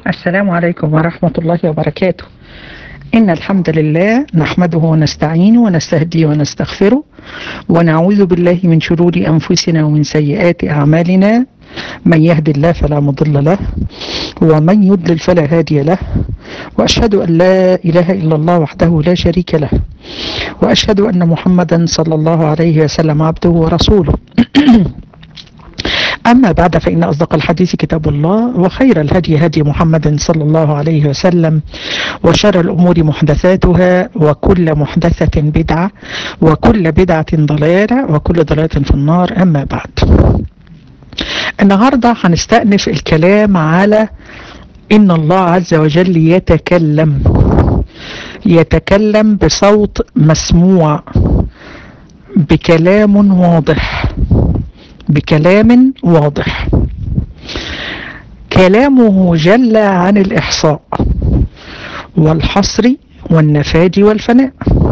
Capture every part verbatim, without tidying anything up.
السلام عليكم ورحمة الله وبركاته. إن الحمد لله نحمده ونستعينه ونستهديه ونستغفره ونعوذ بالله من شرور أنفسنا ومن سيئات أعمالنا. من يهد الله فلا مضل له ومن يضلل فلا هادي له، وأشهد أن لا إله إلا الله وحده لا شريك له، وأشهد أن محمدا صلى الله عليه وسلم عبده ورسوله. أما بعد، فإن أصدق الحديث كتاب الله، وخير الهدي هدي محمد صلى الله عليه وسلم، وشر الأمور محدثاتها، وكل محدثة بدعة، وكل بدعة ضلالة، وكل ضلالة في النار. أما بعد، النهاردة هنستأنف الكلام على إن الله عز وجل يتكلم يتكلم بصوت مسموع، بكلام واضح بكلام واضح كلامه جل عن الإحصاء والحصر والنفاد والفناء.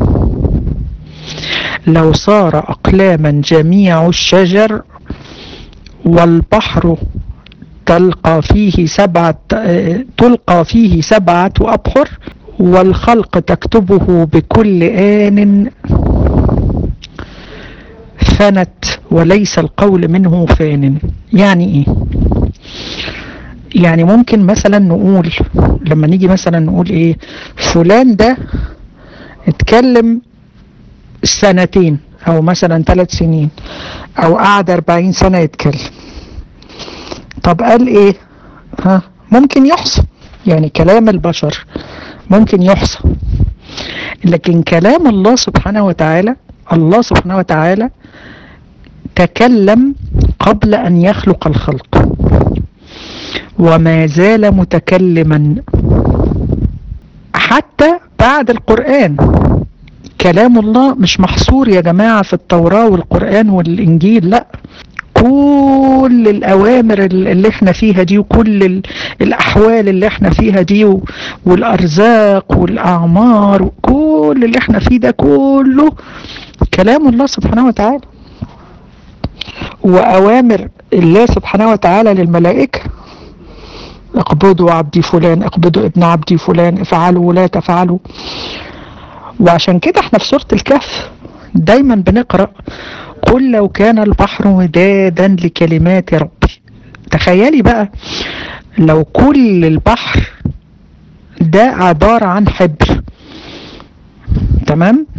لو صار أقلاما جميع الشجر، والبحر تلقى فيه سبعة تلقى فيه سبعة أبحر، والخلق تكتبه بكل آن، فنت وليس القول منه فان. يعني ايه؟ يعني ممكن مثلا نقول، لما نيجي مثلا نقول ايه، فلان ده اتكلم سنتين او مثلا ثلاث سنين او قعد اربعين سنة يتكلم. طب قال ايه؟ ها ممكن يحصى، يعني كلام البشر ممكن يحصى، لكن كلام الله سبحانه وتعالى الله سبحانه وتعالى تكلم قبل أن يخلق الخلق، وما زال متكلما حتى بعد القرآن. كلام الله مش محصور يا جماعة في التوراة والقرآن والإنجيل، لا، كل الأوامر اللي احنا فيها دي، وكل الأحوال اللي احنا فيها دي، والأرزاق والأعمار، وكل اللي احنا فيه ده كله كلام الله سبحانه وتعالى. وأوامر الله سبحانه وتعالى للملائكة: اقبضوا عبدي فلان، اقبضوا ابن عبدي فلان، افعلوا ولا تفعلوا. وعشان كده احنا في سورة الكهف دايما بنقرأ: قل لو كان البحر مدادا لكلمات ربي. تخيلي بقى لو كل البحر ده عبارة عن حبر، تمام،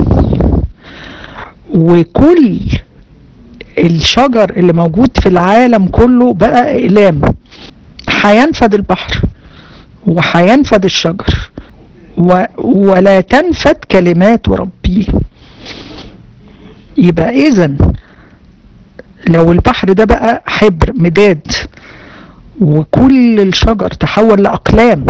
وكل الشجر اللي موجود في العالم كله بقى اقلام، هينفد البحر وهينفد الشجر، و... ولا تنفد كلمات ربي. يبقى اذن لو البحر ده بقى حبر مداد، وكل الشجر تحول لأقلام،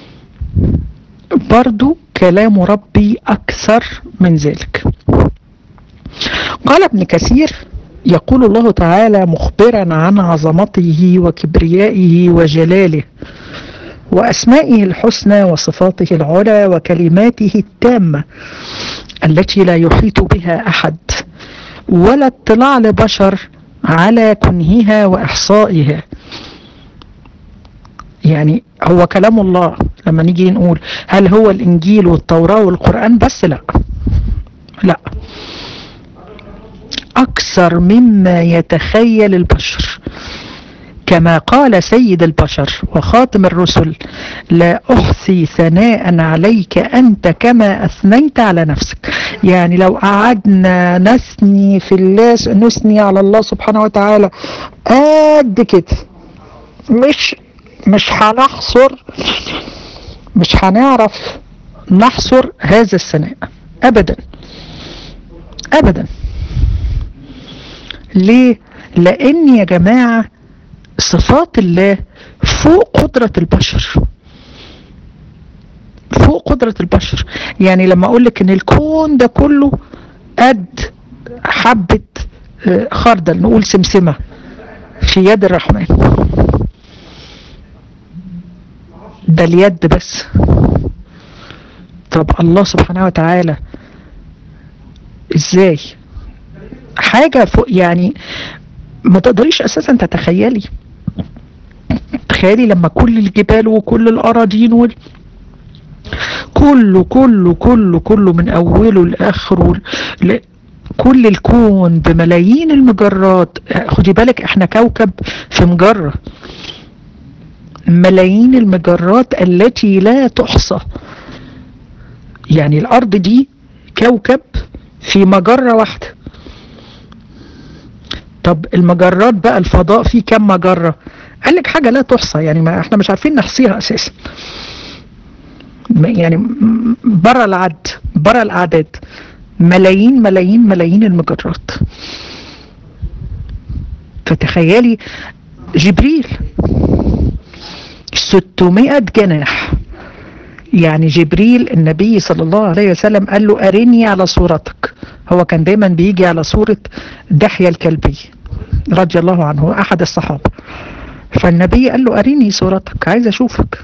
برضو كلام ربي أكثر من ذلك. قال ابن كثير: يقول الله تعالى مخبرا عن عظمته وكبريائه وجلاله وأسمائه الحسنى وصفاته العلى وكلماته التامة التي لا يحيط بها أحد، ولا اطلاع لبشر على كنهها وإحصائها. يعني هو كلام الله لما نيجي نقول هل هو الإنجيل والتوراة والقرآن بس؟ لا لا، أكثر مما يتخيل البشر. كما قال سيد البشر وخاتم الرسل: لا أحصي ثناء عليك أنت كما أثنيت على نفسك. يعني لو قعدنا نثني في الله، نثني على الله سبحانه وتعالى قد كده، مش مش هنحصر مش هنعرف نحصر هذا الثناء أبدا أبدا. ليه؟ لأن يا جماعة صفات الله فوق قدرة البشر، فوق قدرة البشر. يعني لما أقولك إن الكون ده كله قد حبة خردل، نقول سمسمة في يد الرحمن، ده اليد بس. طب الله سبحانه وتعالى ازاي؟ حاجة فوق، يعني ما تقدريش اساسا تتخيلي. تخيلي لما كل الجبال وكل الاراضين وال... كله كله كله كله من اوله لاخره، ل... كل الكون بملايين المجرات. خدي بالك احنا كوكب في مجرة، ملايين المجرات التي لا تحصى. يعني الارض دي كوكب في مجرة واحدة. طب المجرات بقى، الفضاء فيه كم مجرة؟ قال لك حاجة لا تحصى، يعني ما احنا مش عارفين نحصيها اساسا، يعني برا العد، برا الاعداد، ملايين ملايين ملايين المجرات. فتخيلي جبريل ستمائة جناح. يعني جبريل النبي صلى الله عليه وسلم قال له أرني على صورتك. هو كان دايما بيجي على صورة دحية الكلبي رضي الله عنه، أحد الصحابة. فالنبي قال له أرني صورتك، عايز أشوفك.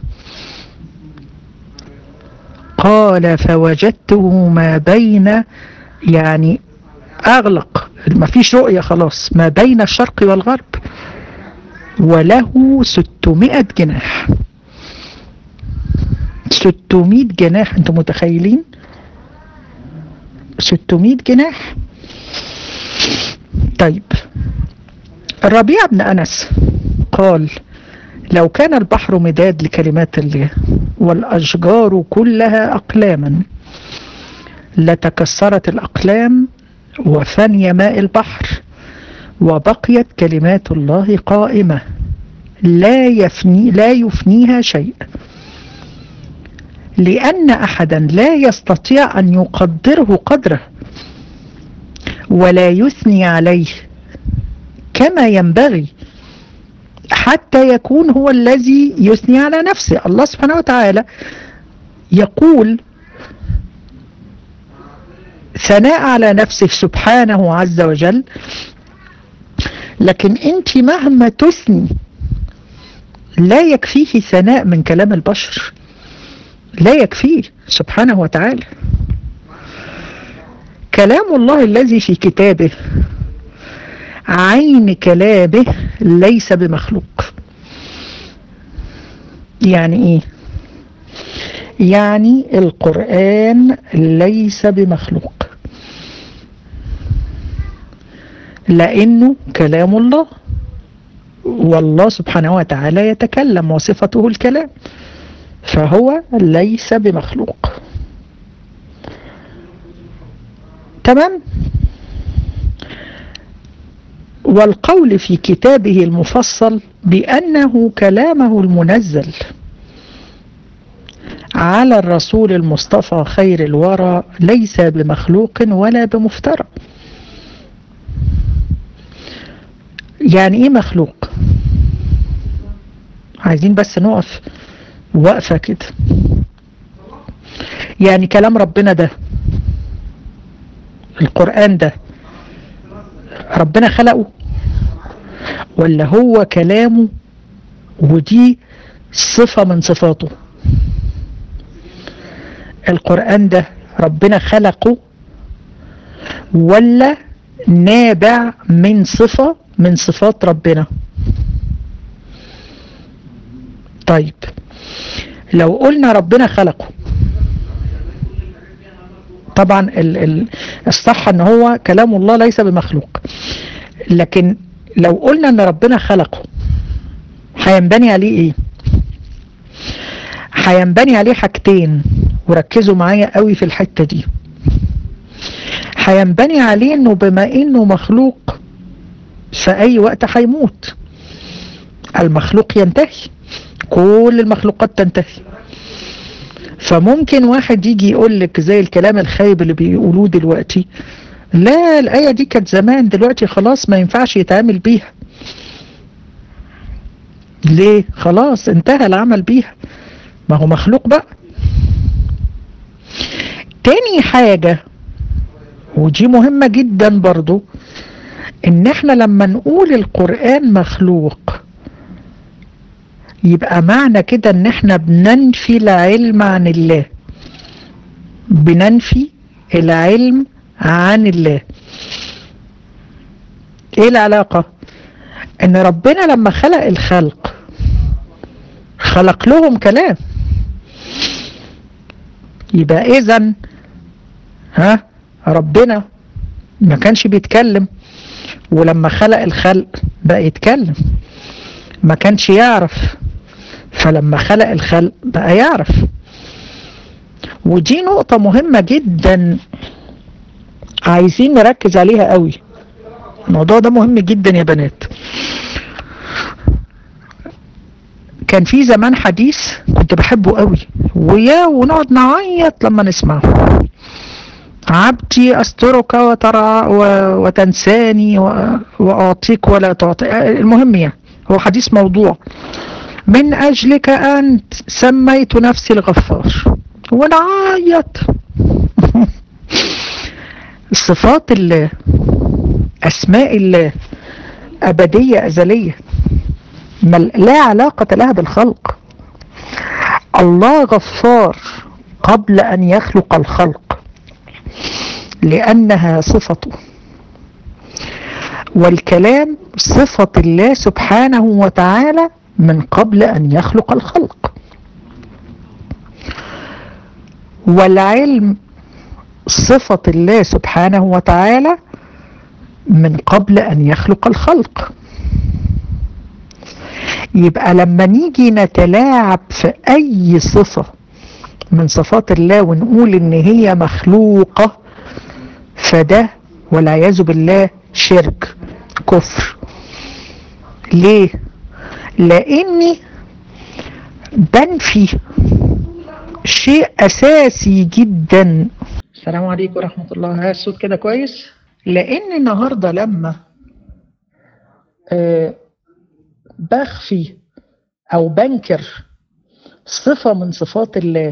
قال فوجدته ما بين، يعني أغلق، ما فيش رؤية خلاص، ما بين الشرق والغرب، وله ستمائة جناح. ستمائة جناح، انتم متخيلين؟ ستمائة جناح. طيب الربيع بن أنس قال لو كان البحر مداد لكلمات الله والأشجار كلها أقلاما لتكسرت الأقلام وفني ماء البحر وبقيت كلمات الله قائمة لا يفني لا يفنيها شيء، لأن أحدا لا يستطيع أن يقدره قدره ولا يثني عليه كما ينبغي حتى يكون هو الذي يثني على نفسه. الله سبحانه وتعالى يقول ثناء على نفسه سبحانه عز وجل، لكن انت مهما تثني لا يكفيه ثناء من كلام البشر، لا يكفيه سبحانه وتعالى. كلام الله الذي في كتابه عين كلامه ليس بمخلوق. يعني ايه؟ يعني القرآن ليس بمخلوق، لأنه كلام الله، والله سبحانه وتعالى يتكلم وصفته الكلام، فهو ليس بمخلوق. تمام؟ والقول في كتابه المفصل بأنه كلامه المنزل على الرسول المصطفى خير الورى ليس بمخلوق ولا بمفترى. يعني ايه مخلوق؟ عايزين بس نقف وقفة كده. يعني كلام ربنا ده، القرآن ده، ربنا خلقه ولا هو كلامه ودي صفة من صفاته؟ القرآن ده ربنا خلقه ولا نابع من صفة من صفات ربنا؟ طيب لو قلنا ربنا خلقه، طبعا ال ال الصح ان هو كلام الله ليس بمخلوق، لكن لو قلنا ان ربنا خلقه هينبني عليه ايه؟ هينبني عليه حاجتين، وركزوا معايا قوي في الحتة دي. هينبني عليه انه بما انه مخلوق في اي وقت هيموت. المخلوق ينتهي، كل المخلوقات تنتهي. فممكن واحد يجي يقول لك زي الكلام الخايب اللي بيقولوه دلوقتي، لا الآية دي كانت زمان، دلوقتي خلاص ما ينفعش يتعامل بيها. ليه؟ خلاص انتهى العمل بيها، ما هو مخلوق بقى. تاني حاجة ودي مهمة جدا برضو، ان احنا لما نقول القرآن مخلوق يبقى معنى كده ان احنا بننفي العلم عن الله، بننفي العلم عن الله. ايه العلاقة؟ ان ربنا لما خلق الخلق خلق لهم كلام. يبقى اذا ها ربنا ما كانش بيتكلم، ولما خلق الخلق بقى يتكلم. ما كانش يعرف، فلما خلق الخلق بقى يعرف. ودي نقطة مهمة جدا عايزين نركز عليها قوي. الموضوع ده مهم جدا يا بنات. كان في زمان حديث كنت بحبه قوي، ويا ونقعد نعيط لما نسمعه: عبدي أسترك وترى وتنساني وأعطيك ولا تعطي. المهم يعني هو حديث موضوع: من أجلك أنت سميت نفسي الغفار. ونعيط. صفات الله، أسماء الله أبدية أزلية، لا علاقة لها بالخلق. الله غفار قبل أن يخلق الخلق لأنها صفته، والكلام صفة الله سبحانه وتعالى من قبل أن يخلق الخلق، والعلم صفة الله سبحانه وتعالى من قبل أن يخلق الخلق. يبقى لما نيجي نتلاعب في أي صفة من صفات الله ونقول إن هي مخلوقة، فده والعياذ بالله شرك، كفر. ليه؟ لأني بنفي شيء أساسي جدا. السلام عليكم ورحمة الله. ها الصوت كده كويس؟ لأن النهاردة لما أه بخفي أو بنكر صفة من صفات الله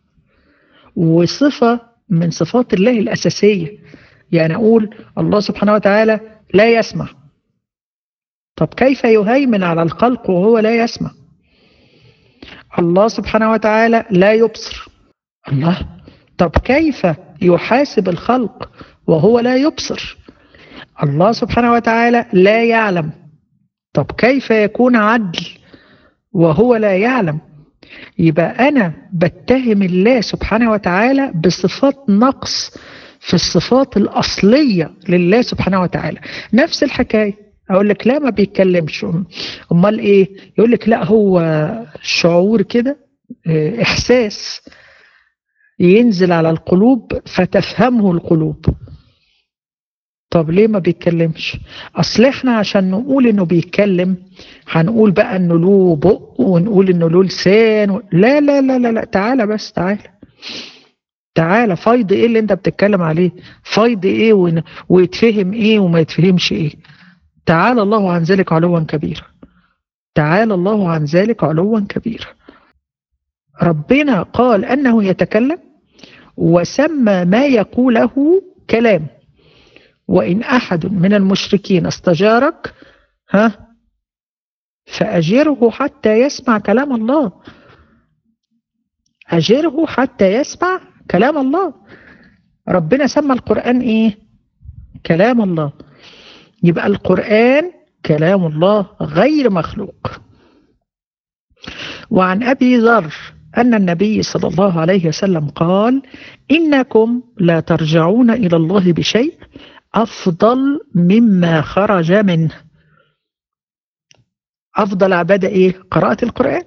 وصفة من صفات الله الأساسية، يعني أقول الله سبحانه وتعالى لا يسمع. طب كيف يهيمن على الخلق وهو لا يسمع؟ الله سبحانه وتعالى لا يبصر. الله، طب كيف يحاسب الخلق وهو لا يبصر؟ الله سبحانه وتعالى لا يعلم. طب كيف يكون عدل وهو لا يعلم؟ يبقى أنا بتهم الله سبحانه وتعالى بصفات نقص في الصفات الأصلية لله سبحانه وتعالى. نفس الحكاية أقول لك لا ما بيتكلمش، أمال إيه؟ يقول لك لا هو شعور كده، إحساس ينزل على القلوب فتفهمه القلوب. طب ليه ما بيتكلمش؟ أصل إحنا عشان نقول إنه بيتكلم هنقول بقى إنه له بق ونقول إنه له لسان و... لا لا لا لا لا تعالى بس تعالى تعالى فايض إيه اللي أنت بتتكلم عليه؟ فايض إيه ون... ويتفهم إيه وما يتفهمش إيه؟ تعالى الله عن ذلك علوا كبيرا. تعالى الله عن ذلك علوا كبيرا. ربنا قال أنه يتكلم وسمى ما يقوله كلام. وإن أحد من المشركين استجارك ها فأجره حتى يسمع كلام الله. أجره حتى يسمع كلام الله. ربنا سمى القرآن إيه؟ كلام الله. يبقى القرآن كلام الله غير مخلوق. وعن أبي ذر أن النبي صلى الله عليه وسلم قال: إنكم لا ترجعون إلى الله بشيء أفضل مما خرج منه. أفضل عبادة إيه؟ قراءة القرآن.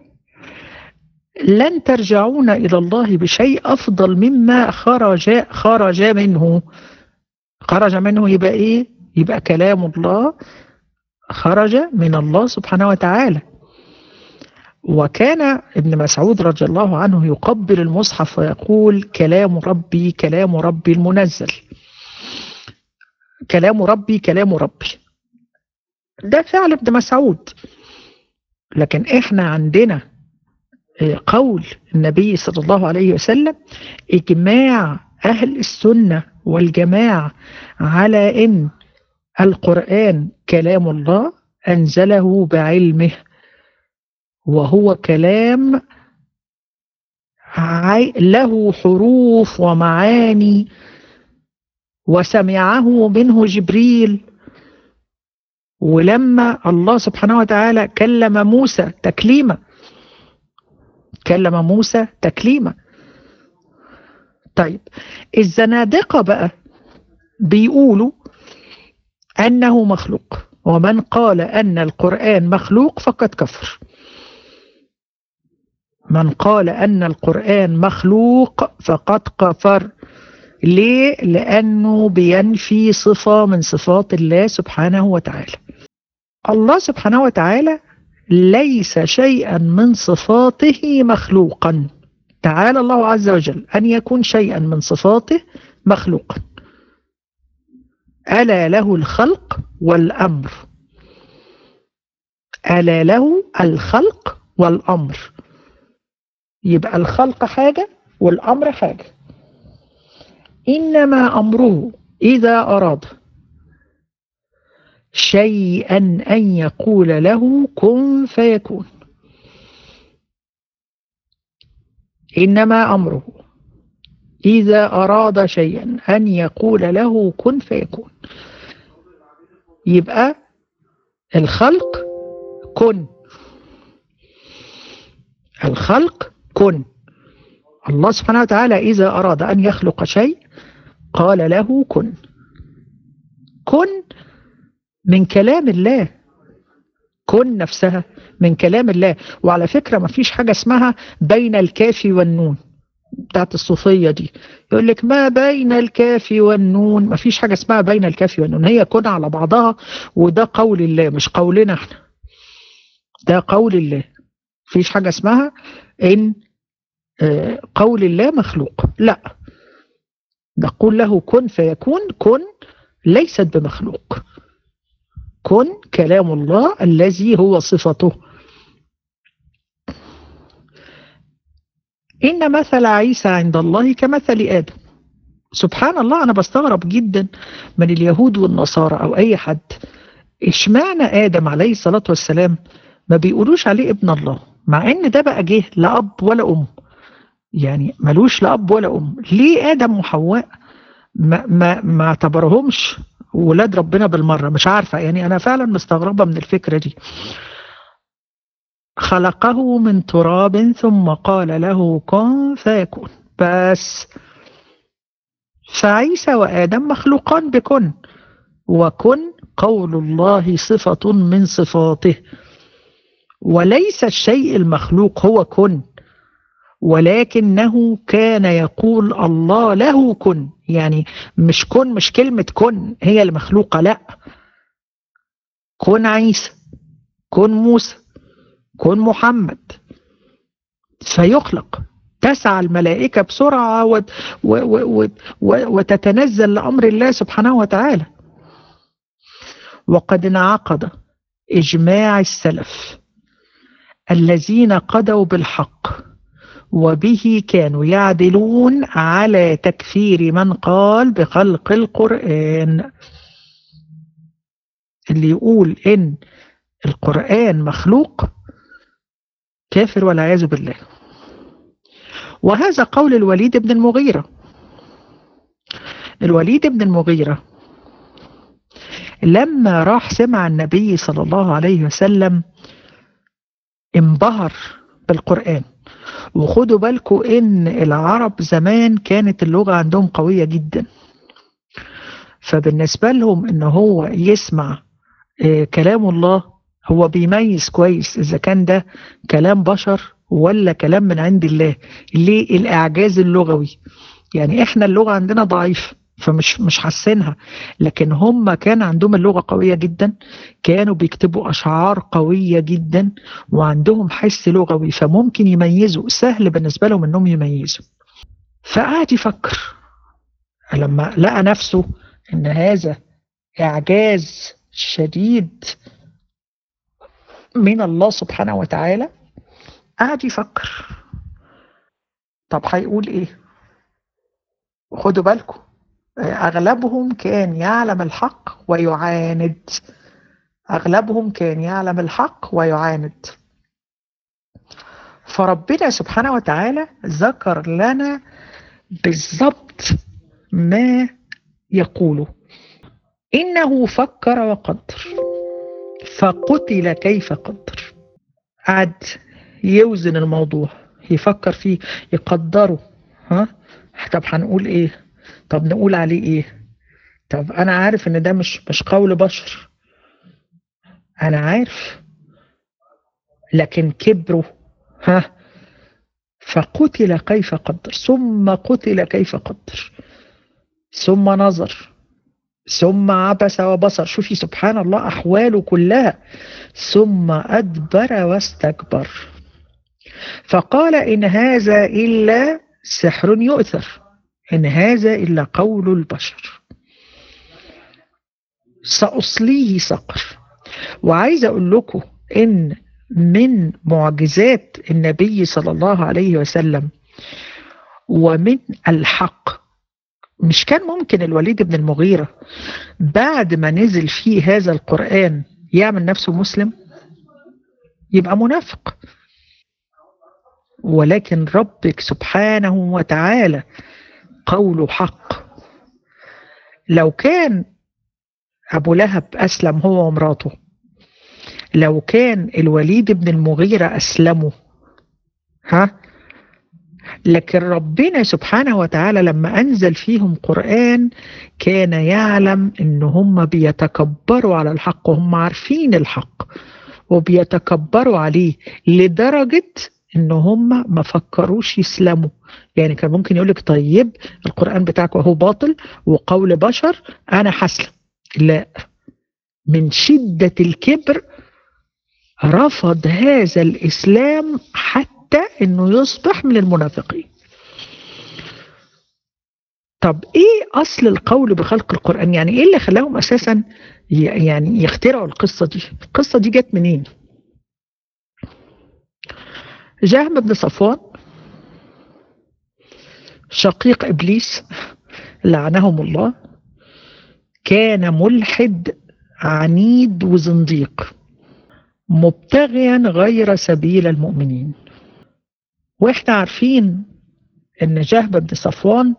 لن ترجعون إلى الله بشيء أفضل مما خرج خرج منه. خرج منه يبقى إيه؟ يبقى كلام الله خرج من الله سبحانه وتعالى. وكان ابن مسعود رضي الله عنه يقبل المصحف ويقول: كلام ربي كلام ربي المنزل. كلام ربي كلام ربي. ده فعل ابن مسعود. لكن احنا عندنا قول النبي صلى الله عليه وسلم، إجماع أهل السنة والجماعة على إن القرآن كلام الله أنزله بعلمه، وهو كلام له حروف ومعاني، وسمعه منه جبريل. ولما الله سبحانه وتعالى كلم موسى تكليما كلم موسى تكليما. طيب الزنادقة بقى بيقولوا أنه مخلوق، ومن قال أن القرآن مخلوق فقد كفر. من قال أن القرآن مخلوق فقد كفر. ليه؟ لأنه بينفي صفة من صفات الله سبحانه وتعالى. الله سبحانه وتعالى ليس شيئا من صفاته مخلوقا. تعالى الله عز وجل أن يكون شيئا من صفاته مخلوقا. ألا له الخلق والأمر. ألا له الخلق والأمر. يبقى الخلق حاجة والأمر حاجة. إنما أمره إذا أراد شيئا أن يقول له كن فيكون. إنما أمره إذا أراد شيئا أن يقول له كن فيكون. يبقى الخلق كن. الخلق كن. الله سبحانه وتعالى إذا أراد أن يخلق شيء قال له كن. كن من كلام الله. كن نفسها من كلام الله. وعلى فكرة ما فيش حاجة اسمها بين الكاف والنون بتاعت الصوفية دي، يقول لك ما بين الكاف والنون. ما فيش حاجة اسمها بين الكاف والنون، هي كن على بعضها، وده قول الله مش قولنا احنا، ده قول الله. فيش حاجة اسمها ان قول الله مخلوق، لا، نقول له كن فيكون. كن ليست بمخلوق. كن كلام الله الذي هو صفته. إن مثل عيسى عند الله كمثل آدم. سبحان الله، أنا بستغرب جدا من اليهود والنصارى أو أي حد، إشمعنى آدم عليه الصلاة والسلام ما بيقولوش عليه ابن الله، مع إن ده بقى جه لا أب ولا أم، يعني ملوش لا أب ولا أم. ليه آدم وحواء ما, ما, ما اعتبرهمش ولاد ربنا بالمرة؟ مش عارفة، يعني أنا فعلا مستغربة من الفكرة دي. خلقه من تراب ثم قال له كن فيكون بس. فعيسى وآدم مخلوقان بكن، وكن قول الله صفة من صفاته، وليس الشيء المخلوق هو كن، ولكنه كان يقول الله له كن. يعني مش كن، مش كلمة كن هي المخلوقة، لا، كن عيسى، كن موسى، كن محمد، فيخلق. تسعى الملائكة بسرعة وت و و و وتتنزل لأمر الله سبحانه وتعالى. وقد انعقد إجماع السلف الذين قضوا بالحق وبه كانوا يعدلون على تكفير من قال بخلق القرآن. اللي يقول إن القرآن مخلوق كافر والعياذ بالله. وهذا قول الوليد بن المغيرة. الوليد بن المغيرة لما راح سمع النبي صلى الله عليه وسلم انبهر بالقرآن. وخدوا بالكم ان العرب زمان كانت اللغة عندهم قوية جدا، فبالنسبة لهم ان هو يسمع كلام الله هو بيميز كويس اذا كان ده كلام بشر ولا كلام من عند الله. ليه؟ الاعجاز اللغوي. يعني احنا اللغة عندنا ضعيف فمش مش حاسينها، لكن هم كان عندهم اللغة قوية جدا، كانوا بيكتبوا أشعار قوية جدا وعندهم حس لغوي، فممكن يميزوا، سهل بالنسبة لهم انهم يميزوا. فقعد يفكر لما لقى نفسه ان هذا إعجاز شديد من الله سبحانه وتعالى، قعد يفكر طب هيقول ايه. خدوا بالكم أغلبهم كان يعلم الحق ويعاند. أغلبهم كان يعلم الحق ويعاند. فربنا سبحانه وتعالى ذكر لنا بالضبط ما يقوله. إنه فكر وقدر فقتل كيف قدر. قعد يوزن الموضوع، يفكر فيه يقدره. ها طب هنقول ايه؟ طب نقول عليه ايه؟ طب انا عارف ان ده مش مش قول بشر، انا عارف، لكن كبره. ها فقتل كيف قدر، ثم قتل كيف قدر، ثم نظر، ثم عبس وبصر. شوفي سبحان الله أحواله كلها. ثم أدبر واستكبر فقال إن هذا إلا سحر يؤثر، إن هذا إلا قول البشر، سأصليه سقر. وعايز أقول لكم إن من معجزات النبي صلى الله عليه وسلم ومن الحق، مش كان ممكن الوليد بن المغيرة بعد ما نزل فيه هذا القرآن يعمل نفسه مسلم؟ يبقى منافق. ولكن ربك سبحانه وتعالى قوله حق. لو كان أبو لهب أسلم هو ومراته، لو كان الوليد بن المغيرة أسلموا، ها لكن ربنا سبحانه وتعالى لما أنزل فيهم قرآن كان يعلم إن هم بيتكبروا على الحق، وهم عارفين الحق وبيتكبروا عليه لدرجة إن هم ما فكروش يسلموا. يعني كان ممكن يقولك طيب القرآن بتاعك وهو باطل وقول بشر أنا حسلم، لا، من شدة الكبر رفض هذا الإسلام حتى انه يصبح من المنافقين. طب ايه اصل القول بخلق القرآن؟ يعني ايه اللي خلاهم اساسا يعني يخترعوا القصة دي؟ القصة دي جت منين؟ جهم بن صفوان شقيق ابليس لعنهم الله، كان ملحد عنيد وزنديق مبتغيا غير سبيل المؤمنين. واحنا عارفين ان جهم بن صفوان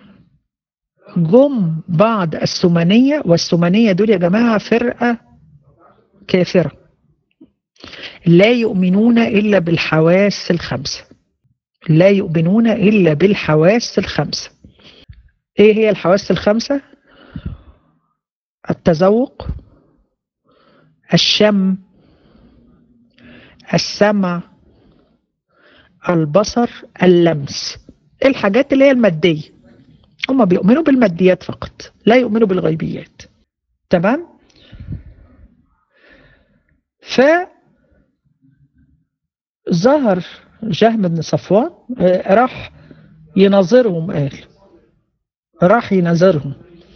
جم بعض السمنية، والسمنية دول يا جماعة فرقة كافرة لا يؤمنون إلا بالحواس الخمسة، لا يؤمنون إلا بالحواس الخمسة. إيه هي الحواس الخمسة؟ التذوق، الشم، السمع، البصر، اللمس، الحاجات اللي هي المادية. هم بيؤمنوا بالماديات فقط، لا يؤمنوا بالغيبيات. تمام؟ فظهر جهم بن صفوان راح يناظرهم، قال راح يناظرهم.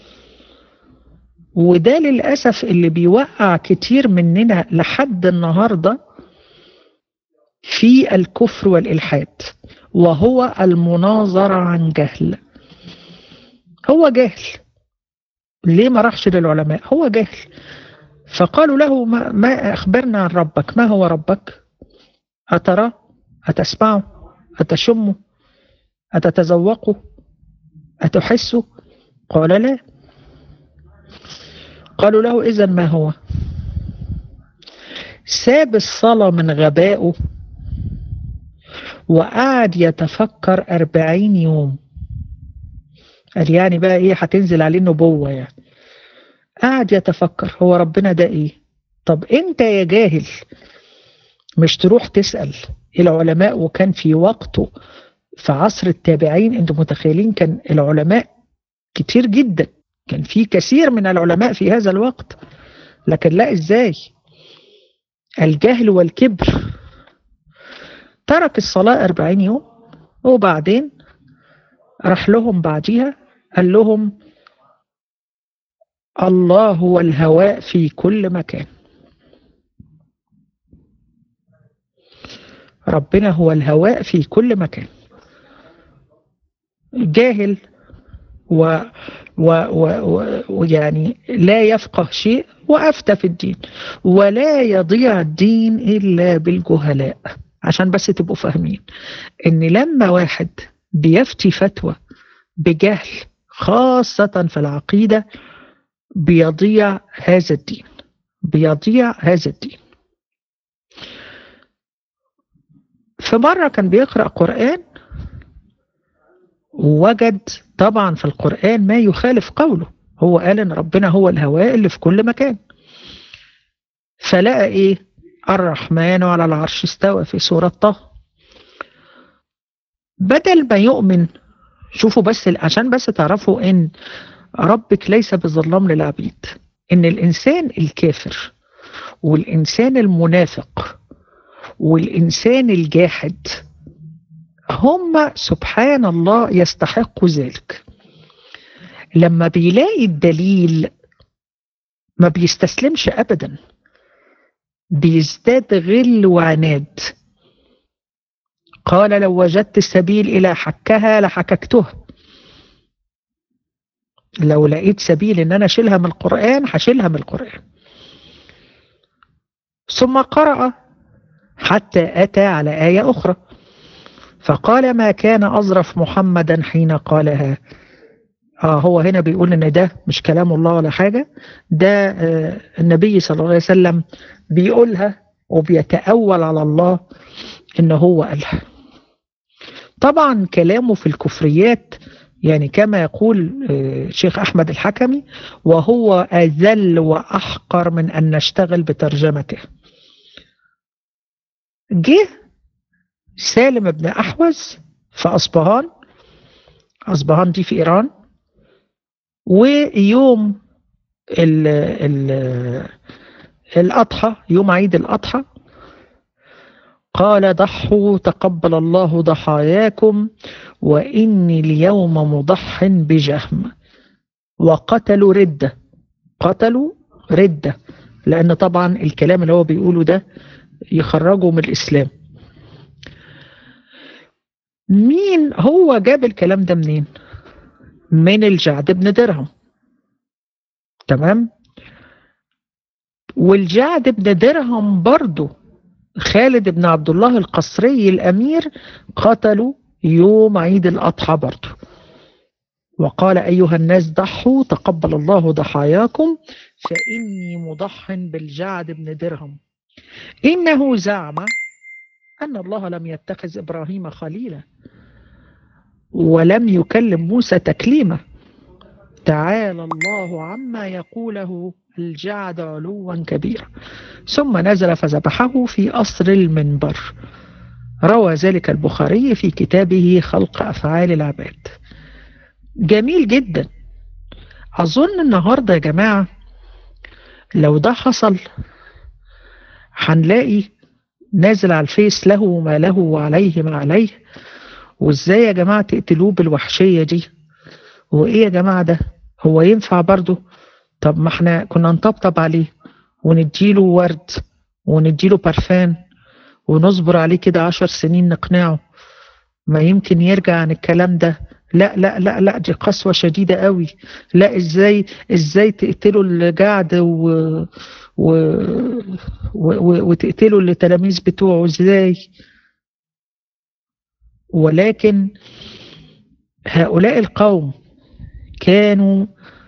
وده للأسف اللي بيوقع كتير مننا لحد النهاردة في الكفر والإلحاد، وهو المناظرة عن جهل. هو جهل، ليه ما راحش للعلماء؟ هو جهل. فقالوا له ما, ما أخبرنا عن ربك، ما هو ربك؟ أترى؟ أتسمعه؟ أتشمه؟ أتتذوقه؟ أتحسه؟ قال لا. قالوا له إذا ما هو؟ ساب الصلاة من غبائه وقعد يتفكر أربعين يوم. قال يعني بقى إيه هتنزل عليه النبوة يعني. قعد يتفكر هو ربنا ده إيه؟ طب أنت يا جاهل مش تروح تسأل العلماء؟ وكان في وقته في عصر التابعين، انتم متخيلين كان العلماء كتير جدا، كان في كثير من العلماء في هذا الوقت، لكن لا، ازاي؟ الجهل والكبر. ترك الصلاة أربعين يوم، وبعدين راح لهم بعديها قال لهم الله هو الهواء في كل مكان. ربنا هو الهواء في كل مكان. جاهل و ويعني لا يفقه شيء وأفتى في الدين، ولا يضيع الدين إلا بالجهلاء. عشان بس تبقوا فاهمين إن لما واحد بيفتي فتوى بجهل خاصة في العقيدة بيضيع هذا الدين، بيضيع هذا الدين. في مرة كان بيقرأ قرآن ووجد طبعا في القرآن ما يخالف قوله. هو قال ان ربنا هو الهواء اللي في كل مكان، فلقى ايه؟ الرحمن على العرش استوى في سورة طه. بدل ما يؤمن، شوفوا بس عشان بس تعرفوا ان ربك ليس بظلام للعبيد، ان الانسان الكافر والانسان المنافق والانسان الجاحد هم سبحان الله يستحقوا ذلك. لما بيلاقي الدليل ما بيستسلمش ابدا، بيزداد غل وعناد. قال لو وجدت السبيل الى حكها لحككتها، لو لقيت سبيل ان انا اشيلها من القرآن هشيلها من القرآن. ثم قرأ حتى اتى على آية اخرى فقال ما كان اظرف محمدا حين قالها. اه هو هنا بيقول ان ده مش كلام الله ولا حاجة، ده آه النبي صلى الله عليه وسلم بيقولها وبيتأول على الله ان هو قالها. طبعا كلامه في الكفريات يعني كما يقول آه شيخ احمد الحكمي وهو اذل واحقر من ان نشتغل بترجمته. جه سالم بن احوز في اصبهان، اصبهان دي في ايران، ويوم ال ال الأضحى يوم عيد الأضحى قال ضحوا تقبل الله ضحاياكم وإني اليوم مضح بجهم. وقتلوا ردة، قتلوا ردة، لأن طبعا الكلام اللي هو بيقوله ده يخرجوا من الإسلام. مين هو جاب الكلام ده منين؟ من الجعد بن درهم. تمام. والجعد بن درهم برضو خالد بن عبد الله القصري الأمير قتلوا يوم عيد الأضحى برضو. وقال أيها الناس ضحوا تقبل الله ضحاياكم فإني مضح بالجعد بن درهم. إنه زعم أن الله لم يتخذ إبراهيم خليلا ولم يكلم موسى تكليما. تعالى الله عما يقوله الجعد علوا كبيرا. ثم نزل فذبحه في قصر المنبر. روى ذلك البخاري في كتابه خلق أفعال العباد. جميل جدا. أظن النهاردة يا جماعة لو ده حصل هنلاقي نازل على الفيس له ما له وعليه ما عليه، وازاي يا جماعة تقتلوه بالوحشية دي، وايه يا جماعة ده، هو ينفع برضو؟ طب ما احنا كنا نطبطب عليه ونديله ورد ونديله برفان ونصبر عليه كده عشر سنين نقنعه، ما يمكن يرجع عن الكلام ده. لا لا لا لا دي قسوة شديدة قوي. لا ازاي ازاي تقتلوا الجعد و... و... و... وتقتلوا التلاميذ بتوعه ازاي؟ ولكن هؤلاء القوم كانوا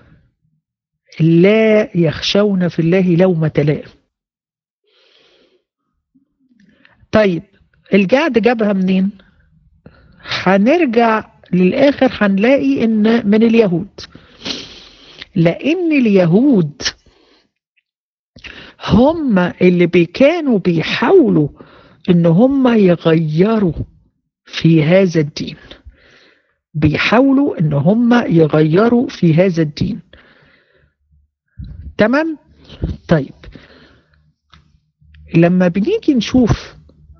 لا يخشون في الله لومة لائم. طيب الجعد جابها منين؟ هنرجع للآخر هنلاقي ان من اليهود، لان اليهود هم اللي بي كانوا بيحاولوا ان هم يغيروا في هذا الدين، بيحاولوا ان هم يغيروا في هذا الدين. تمام. طيب لما بنيجي نشوف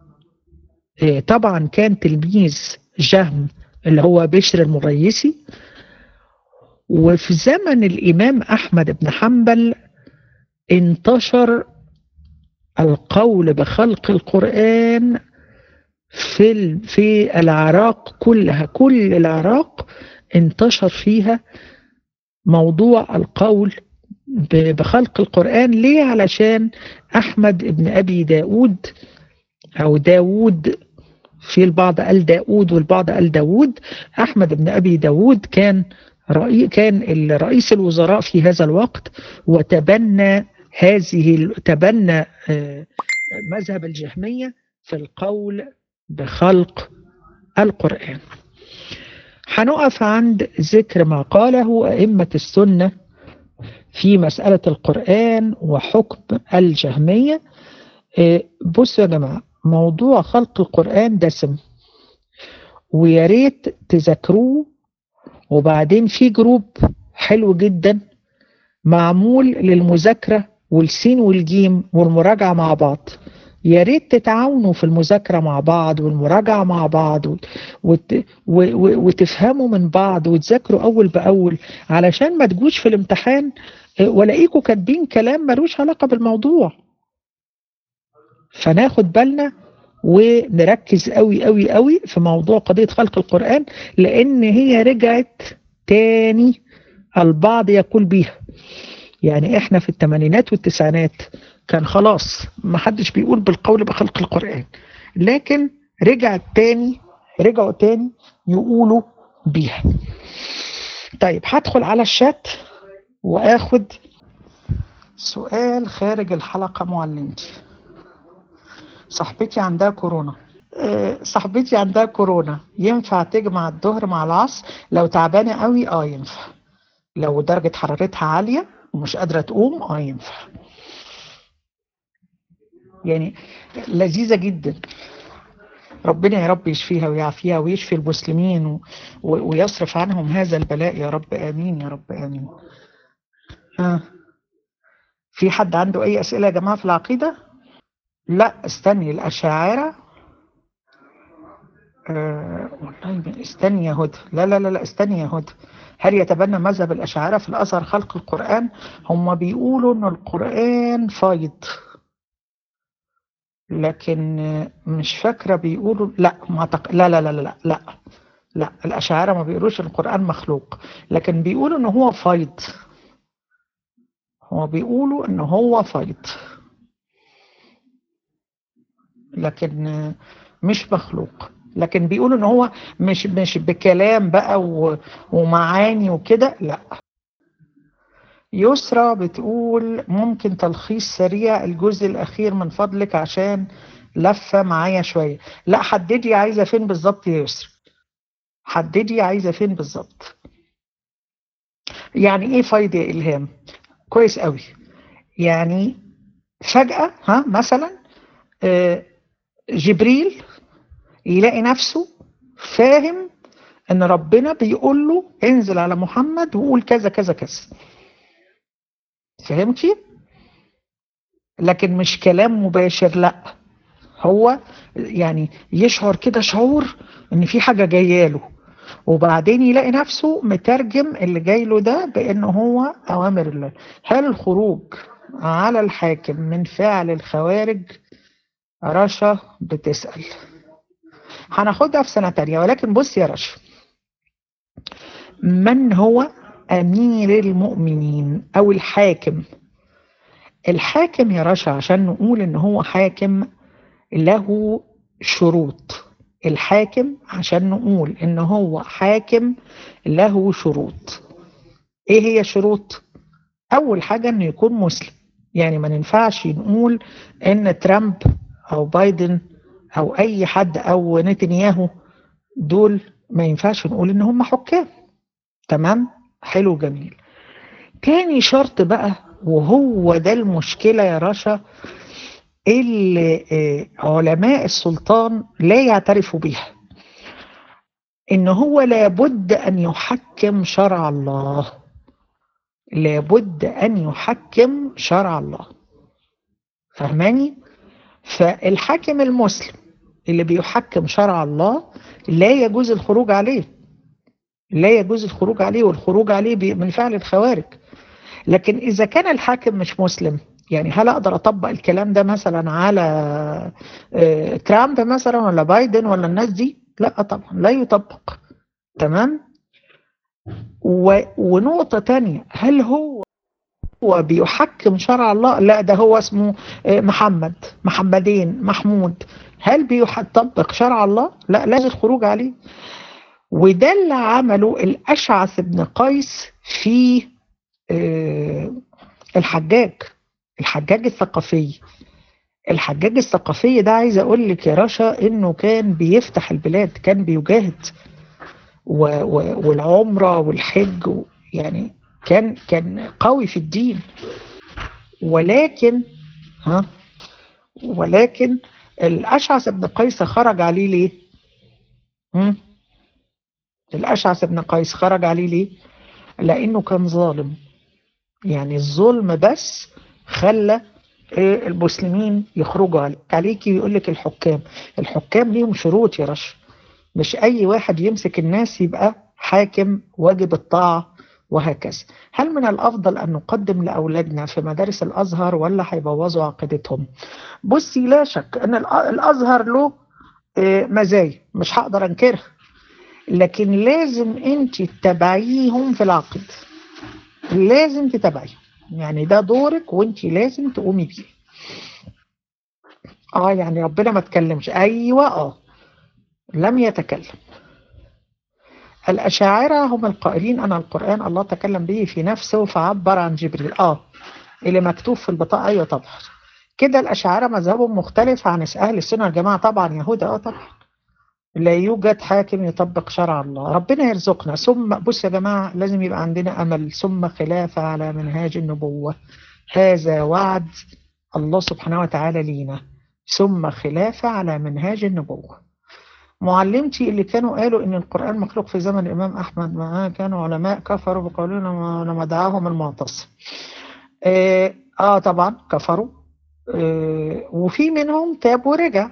طبعا كان تلميذ جهم اللي هو بشر المريسي، وفي زمن الإمام أحمد بن حنبل انتشر القول بخلق القرآن في في العراق كلها، كل العراق انتشر فيها موضوع القول بخلق القرآن. ليه؟ علشان أحمد بن أبي داود أو داود، في البعض قال داود والبعض قال داود. أحمد بن أبي داود كان رئي كان رئيس الوزراء في هذا الوقت، وتبنى هذه تبنى مذهب الجهمية في القول بخلق القرآن. هنقف عند ذكر ما قاله أئمة السنة في مسألة القرآن وحكم الجهمية. بصوا يا جماعة، موضوع خلق القرآن دسم، ويا ريت تذاكروه. وبعدين في جروب حلو جدا معمول للمذاكرة والسين والجيم والمراجعة مع بعض. يا ريت تتعاونوا في المذاكرة مع بعض والمراجعة مع بعض وت... و... و... وتفهموا من بعض وتذاكروا أول بأول، علشان ما تجوش في الامتحان ولاقيكوا كاتبين كلام ملوش علاقة بالموضوع. فناخد بالنا ونركز قوي قوي قوي في موضوع قضية خلق القرآن، لأن هي رجعت تاني البعض يقول بيها. يعني احنا في الثمانينات والتسعينات كان خلاص ما حدش بيقول بالقول بخلق القرآن، لكن رجعت تاني رجعوا تاني يقولوا بيها. طيب هدخل على الشات واخد سؤال خارج الحلقة. معلمتي صاحبتي عندها كورونا. أه صاحبتي عندها كورونا، ينفع تجمع الظهر مع العصر لو تعبانة قوي؟ اه ينفع. لو درجة حرارتها عالية ومش قادرة تقوم اه ينفع. يعني لذيذة جدا. ربنا يا رب يشفيها ويعافيها ويشفي المسلمين و... و... ويصرف عنهم هذا البلاء يا رب آمين يا رب آمين. ها، في حد عنده أي أسئلة يا جماعة في العقيدة؟ لا استني، الأشاعرة أه والله استني يا هدى. لا لا لا لا استني يا هدى. هل يتبنى مذهب الأشاعرة في الأزهر خلق القرآن؟ هم بيقولوا إن القرآن فايض، لكن مش فاكرة بيقولوا. لا ما تق... لا لا لا لا لا لا الأشاعرة ما بيقولوش إن القرآن مخلوق، لكن بيقولوا إن هو فايض. هو بيقولوا إن هو فايض لكن مش مخلوق. لكن بيقولوا إن هو مش مش بكلام بقى و... ومعاني وكده، لا. يسرى بتقول ممكن تلخيص سريع الجزء الأخير من فضلك عشان لفة معايا شوية. لا حددي عايزة فين بالظبط يا يسرى، حددي عايزة فين بالظبط. يعني ايه فايض يا إلهام؟ كويس قوي. يعني فجأة ها مثلا آه جبريل يلاقي نفسه فاهم ان ربنا بيقول له انزل على محمد وقول كذا كذا كذا. فهمتي؟ لكن مش كلام مباشر، لا. هو يعني يشعر كده شعور ان في حاجة جايه له، وبعدين يلاقي نفسه مترجم اللي جاي له ده بانه هو اوامر الله. هل الخروج على الحاكم من فعل الخوارج؟ رشا بتسأل. هناخدها في سنة تانية، ولكن بص يا رشا، من هو امير المؤمنين او الحاكم؟ الحاكم يا رشا عشان نقول ان هو حاكم له شروط. الحاكم عشان نقول ان هو حاكم له شروط. ايه هي الشروط؟ اول حاجة انه يكون مسلم. يعني ما ينفعش نقول ان ترامب او بايدن او اي حد او نتنياهو دول ما ينفعش نقول ان هم حكام. تمام، حلو جميل. تاني شرط بقى، وهو ده المشكلة يا رشا اللي علماء السلطان لا يعترفوا بيها، ان هو لابد ان يحكم شرع الله. لابد ان يحكم شرع الله. فهماني؟ فالحاكم المسلم اللي بيحكم شرع الله لا يجوز الخروج عليه. لا يجوز الخروج عليه، والخروج عليه من فعل الخوارج. لكن اذا كان الحاكم مش مسلم، يعني هل اقدر اطبق الكلام ده مثلا على ترامب مثلا ولا بايدن ولا الناس دي؟ لا طبعا لا يطبق. تمام. ونقطة تانية، هل هو هو بيحكم شرع الله؟ لا، ده هو اسمه محمد، محمدين، محمود. هل بيطبق شرع الله؟ لا، لازم الخروج عليه. وده اللي عمله الأشعث بن قيس في الحجاج الحجاج الثقفي. الحجاج الثقفي ده عايز اقول لك يا رشا انه كان بيفتح البلاد، كان بيجاهد و و والعمرة والحج و يعني كان كان قوي في الدين. ولكن ها ولكن الأشعث بن قيس خرج عليه ليه؟ هم؟ الأشعث بن قيس خرج عليه ليه؟ لأنه كان ظالم. يعني الظلم بس خلى المسلمين يخرجوا عليك عليكي. ويقول لك الحكام الحكام ليهم شروط يا رشا، مش أي واحد يمسك الناس يبقى حاكم واجب الطاعة وهكذا. هل من الأفضل أن نقدم لأولادنا في مدارس الأزهر ولا هيبوظوا عقيدتهم؟ بصي، لا شك أن الأزهر له مزايا مش هقدر أنكرها، لكن لازم أنت تتابعيهم في العقيدة، لازم تتابعيهم. يعني ده دورك وأنت لازم تقومي بيه. آه يعني ربنا ما تكلمش، أيوة آه لم يتكلم. الأشاعرة هم القائلين أن القرآن الله تكلم به في نفسه فعبر عن جبريل. آه اللي مكتوب في البطاقة، أيوة طبعا كده. الأشاعرة مذهبهم مختلف عن أهل السنة والجماعة طبعا. يهودا آه طبعا لا يوجد حاكم يطبق شرع الله. ربنا يرزقنا. ثم بص يا جماعة، لازم يبقى عندنا أمل. ثم خلافة على منهاج النبوة، هذا وعد الله سبحانه وتعالى لينا. ثم خلافة على منهاج النبوة. معلمتي اللي كانوا قالوا ان القرآن مخلوق في زمن الامام احمد، معاه كانوا علماء كفروا بقولنا لما دعاهم المعتصم. آه, اه طبعا كفروا. آه وفي منهم تاب ورجع.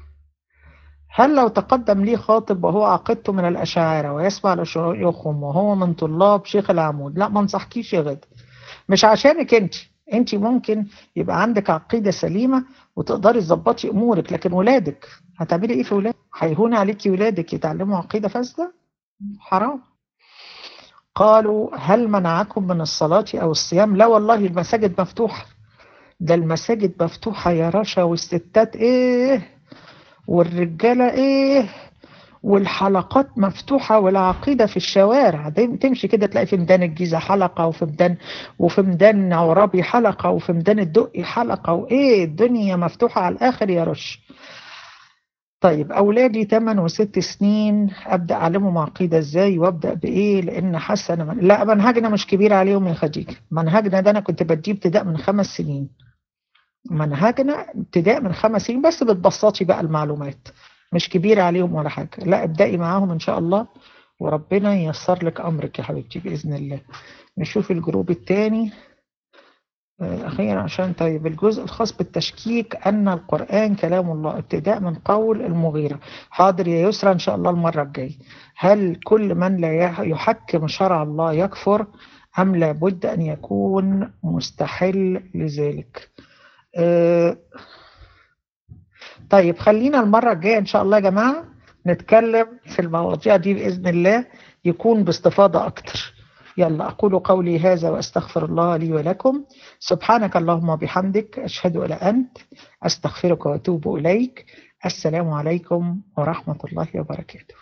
هل لو تقدم لي خاطب وهو عقيدته من الاشاعرة ويسمع لشيوخهم وهو من طلاب شيخ العمود، لا ما انصحكيش يا غدا. مش عشانك انت، انت ممكن يبقى عندك عقيدة سليمة وتقدري تظبطي امورك، لكن ولادك هتعملي ايه في ولادك؟ هيهون عليكي ولادك يتعلموا عقيدة فاسدة؟ حرام. قالوا هل منعكم من الصلاة او الصيام؟ لا والله المساجد مفتوحة. ده المساجد مفتوحة يا رشا، والستات ايه والرجالة ايه، والحلقات مفتوحة، والعقيدة في الشوارع. تمشي كده تلاقي في ميدان الجيزة حلقة، وفي ميدان وفي ميدان عرابي حلقة، وفي ميدان الدقي حلقة، وإيه الدنيا مفتوحة على الآخر يا رش. طيب أولادي ثمانية وست سنين، أبدأ أعلمهم عقيدة إزاي وأبدأ بإيه؟ لأن حاسة أنا من... لا منهجنا مش كبير عليهم يا خديجة. منهجنا ده أنا كنت بديه ابتداء من خمس سنين. منهجنا ابتداء من خمس سنين، بس بتبسطي بقى المعلومات، مش كبيرة عليهم ولا حاجة. لا ابدأي معاهم إن شاء الله، وربنا ييسر لك أمرك يا حبيبتي بإذن الله. نشوف الجروب الثاني أخيرا عشان طيب. الجزء الخاص بالتشكيك أن القرآن كلام الله ابتداء من قول المغيرة. حاضر يا يسرى إن شاء الله المرة الجاية. هل كل من لا يحكم شرع الله يكفر أم لابد أن يكون مستحل لذلك؟ أه طيب خلينا المرة الجاية إن شاء الله يا جماعة نتكلم في المواضيع دي بإذن الله، يكون باستفاضة أكتر. يلا أقول قولي هذا وأستغفر الله لي ولكم. سبحانك اللهم وبحمدك، أشهد أن لا أنت، أستغفرك وأتوب إليك. السلام عليكم ورحمة الله وبركاته.